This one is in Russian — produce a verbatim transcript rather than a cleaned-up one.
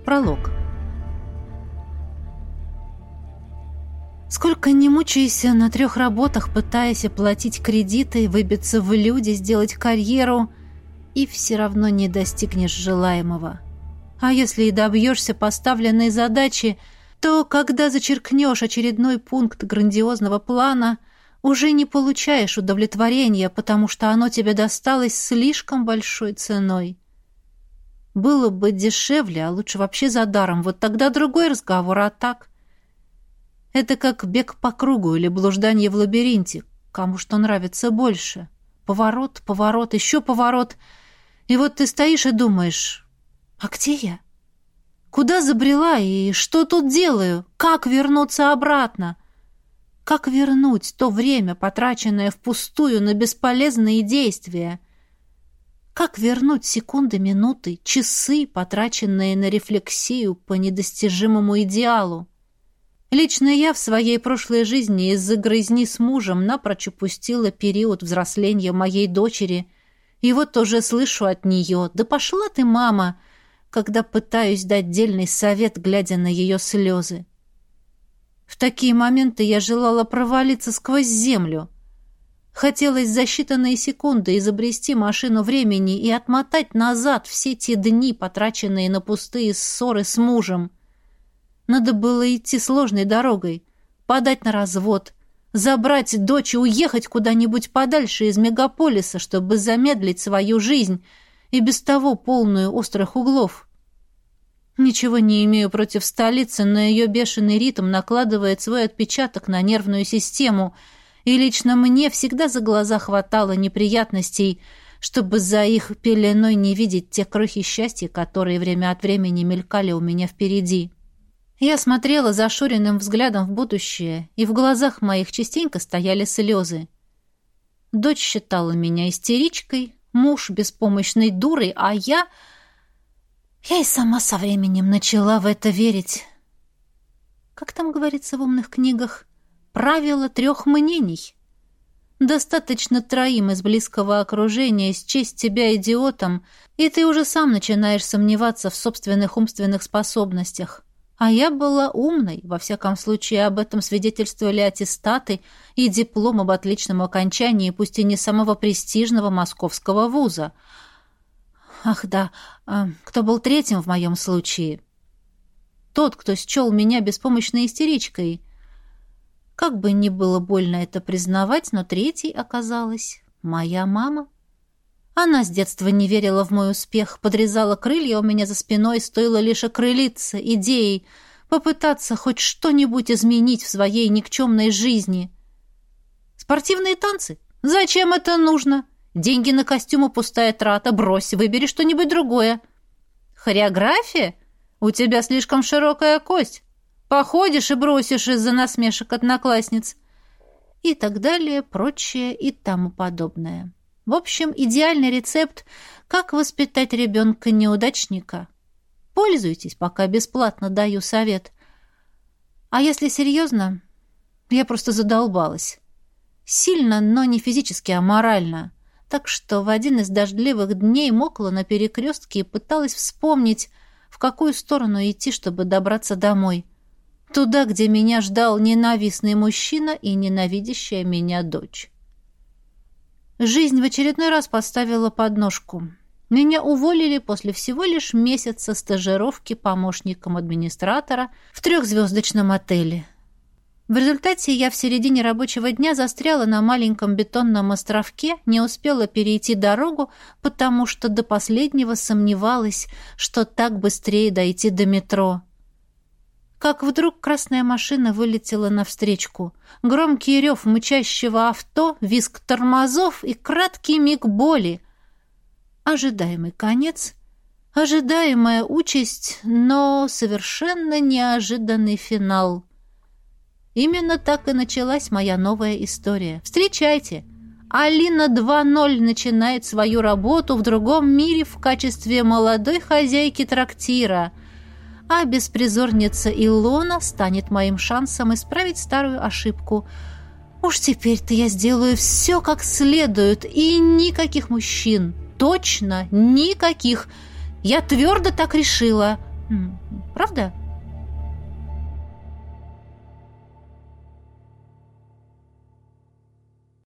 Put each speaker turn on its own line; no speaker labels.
Пролог. Сколько ни мучайся на трех работах, пытаясь оплатить кредиты, выбиться в люди, сделать карьеру, и все равно не достигнешь желаемого. А если и добьешься поставленной задачи, то, когда зачеркнешь очередной пункт грандиозного плана, уже не получаешь удовлетворения, потому что оно тебе досталось слишком большой ценой. Было бы дешевле, а лучше вообще за даром, вот тогда другой разговор, а так... Это как бег по кругу или блуждание в лабиринте, кому что нравится больше. Поворот, поворот, еще поворот. И вот ты стоишь и думаешь, а где я? Куда забрела и что тут делаю? Как вернуться обратно? Как вернуть то время, потраченное впустую на бесполезные действия? Как вернуть секунды, минуты, часы, потраченные на рефлексию по недостижимому идеалу? Лично я в своей прошлой жизни из-за грызни с мужем напрочь упустила период взросления моей дочери. И вот уже слышу от нее: «Да пошла ты, мама!», когда пытаюсь дать дельный совет, глядя на ее слезы. В такие моменты я желала провалиться сквозь землю. Хотелось за считанные секунды изобрести машину времени и отмотать назад все те дни, потраченные на пустые ссоры с мужем. Надо было идти сложной дорогой, подать на развод, забрать дочь и уехать куда-нибудь подальше из мегаполиса, чтобы замедлить свою жизнь, и без того полную острых углов. Ничего не имею против столицы, но ее бешеный ритм накладывает свой отпечаток на нервную систему, и лично мне всегда за глаза хватало неприятностей, чтобы за их пеленой не видеть те крохи счастья, которые время от времени мелькали у меня впереди. Я смотрела зашоренным взглядом в будущее, и в глазах моих частенько стояли слезы. Дочь считала меня истеричкой, муж беспомощной дурой, а я... Я и сама со временем начала в это верить. Как там говорится в умных книгах? Правило трех мнений. Достаточно троим из близкого окружения счесть тебя идиотом, и ты уже сам начинаешь сомневаться в собственных умственных способностях. А я была умной, во всяком случае об этом свидетельствовали аттестаты и диплом об отличном окончании, пусть и не самого престижного московского вуза. Ах да, кто был третьим в моем случае? Тот, кто счел меня беспомощной истеричкой. Как бы ни было больно это признавать, но третьей оказалась моя мама. Она с детства не верила в мой успех, подрезала крылья у меня за спиной, стоило лишь окрылиться идеей, попытаться хоть что-нибудь изменить в своей никчемной жизни. Спортивные танцы? Зачем это нужно? Деньги на костюмы — пустая трата. Брось, выбери что-нибудь другое. Хореография? У тебя слишком широкая кость. Походишь и бросишь из-за насмешек одноклассниц. И так далее, прочее и тому подобное. В общем, идеальный рецепт, как воспитать ребенка-неудачника. Пользуйтесь, пока бесплатно даю совет. А если серьезно, я просто задолбалась. Сильно, но не физически, а морально. Так что в один из дождливых дней мокла на перекрестке и пыталась вспомнить, в какую сторону идти, чтобы добраться домой. Туда, где меня ждал ненавистный мужчина и ненавидящая меня дочь. Жизнь в очередной раз поставила подножку. Меня уволили после всего лишь месяца стажировки помощником администратора в трехзвездочном отеле. В результате я в середине рабочего дня застряла на маленьком бетонном островке, не успела перейти дорогу, потому что до последнего сомневалась, что так быстрее дойти до метро. Как вдруг красная машина вылетела навстречку. Громкий рев мчащего авто, визг тормозов и краткий миг боли. Ожидаемый конец, ожидаемая участь, но совершенно неожиданный финал. Именно так и началась моя новая история. Встречайте! Алина два ноль начинает свою работу в другом мире в качестве молодой хозяйки трактира, а беспризорница Илона станет моим шансом исправить старую ошибку. Уж теперь-то я сделаю все как следует, и никаких мужчин. Точно никаких. Я твердо так решила. правда?